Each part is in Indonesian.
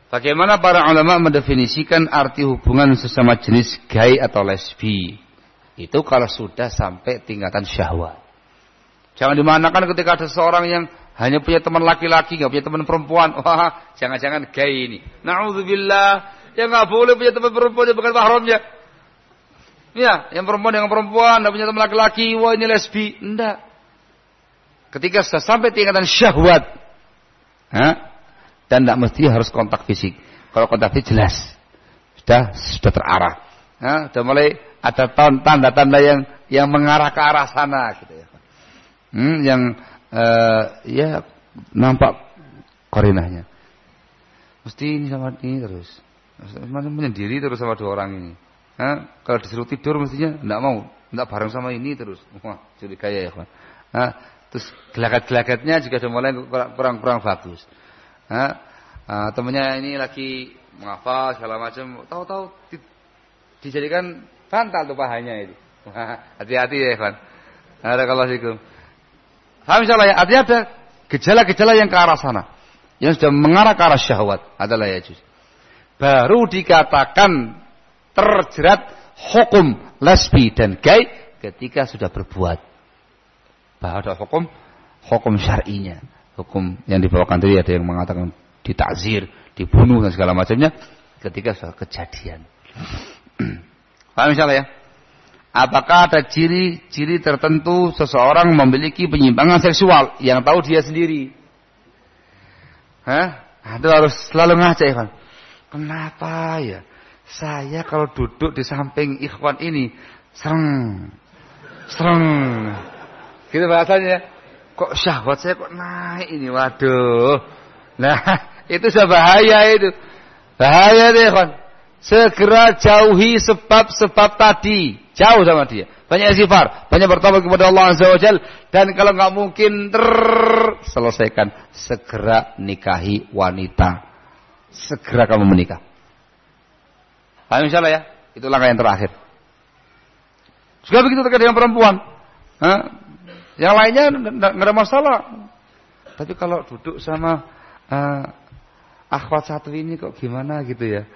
Bagaimana para ulama mendefinisikan arti hubungan sesama jenis gay atau lesbi? Itu kalau sudah sampai tingkatan syahwat. Jangan dimanakan ketika ada seorang yang hanya punya teman laki-laki, nggak punya teman perempuan. Wah, jangan-jangan gay ini. Na'udzubillah, ya nggak boleh punya teman perempuan yang bukan mahramnya. Ya, yang perempuan dengan perempuan, nggak punya teman laki-laki, wah ini lesbi. Enggak. Ketika sudah sampai tingkatan syahwat, dan tidak mesti harus kontak fisik. Kalau kontak fisik jelas, sudah terarah. Sudah mulai ada tanda-tanda yang mengarah ke arah sana, gitu ya. Yang ya nampak korinahnya. Mesti ini sama ini terus. Menyendiri terus sama dua orang ini. Kalau disuruh tidur mestinya enggak mau, enggak bareng sama ini terus. Wah, curiga ya, kawan. Terus gelagat-gelagatnya juga sudah mulai kurang bagus. Temennya ini lagi menghafal segala macam, tahu-tahu dijadikan bantal tuh pahanya itu. Hati-hati ya, kawan. Barakallahu. Paham insyaallah ya, artinya ada gejala-gejala yang ke arah sana. Yang sudah mengarah ke arah syahwat adalah ya juz. Baru dikatakan terjerat hukum lesbi dan gay ketika sudah berbuat. Bahwa ada hukum syar'inya. Hukum yang dibawakan tadi ada yang mengatakan ditakzir, dibunuh dan segala macamnya ketika sudah kejadian. Paham insyaallah ya? Apakah ada ciri-ciri tertentu seseorang memiliki penyimpangan seksual yang tahu dia sendiri? Itu harus selalu ngaca, ikhwan. Kenapa ya? Saya kalau duduk di samping ikhwan ini sereng. Gitu bahasanya. Kok syahwat saya kok naik ini? Waduh. Nah, itu sudah bahaya itu. Bahaya deh, ikhwan. Segera jauhi sebab-sebab tadi. Jauh sama dia. Banyak istighfar, banyak bertobat kepada Allah Azza wa Jalla, dan kalau enggak mungkin selesaikan, segera nikahi wanita. Segera kamu menikah. Paham insyaallah ya? Itu langkah yang terakhir. Juga begitu terkait dengan perempuan. Yang lainnya enggak ada masalah. Tapi kalau duduk sama akhwat satu ini kok gimana gitu ya?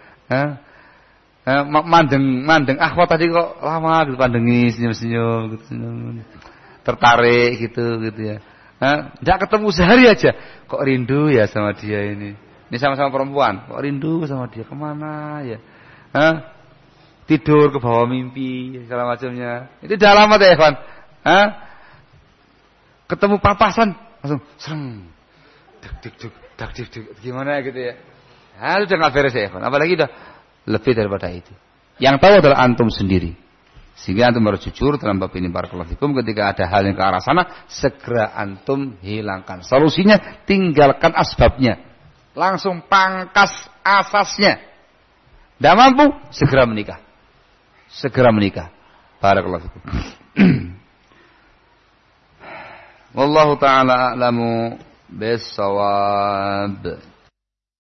Mandeng akhwat tadi kok lama gitu, pandengi senyum-senyum gitu, tertarik gitu ya. Enggak ketemu sehari aja kok rindu ya sama dia ini. Ini sama-sama perempuan, kok rindu sama dia, kemana ya? Tidur ke bawah mimpi segala macamnya. Itu udah lama deh, Evan. Ketemu papasan langsung sereng. Dak gimana gitu ya. Udah enggak beres ya, Evan. Apalagi udah lebih daripada itu. Yang tahu adalah antum sendiri. Sehingga antum harus jujur dalam bab ini, barakallahu fikum. Ketika ada hal yang ke arah sana, segera antum hilangkan. Solusinya, tinggalkan asbabnya. Langsung pangkas asasnya. Tidak mampu, segera menikah. Segera menikah. Barakallahu fikum. Wallahu ta'ala a'lamu bis-shawab.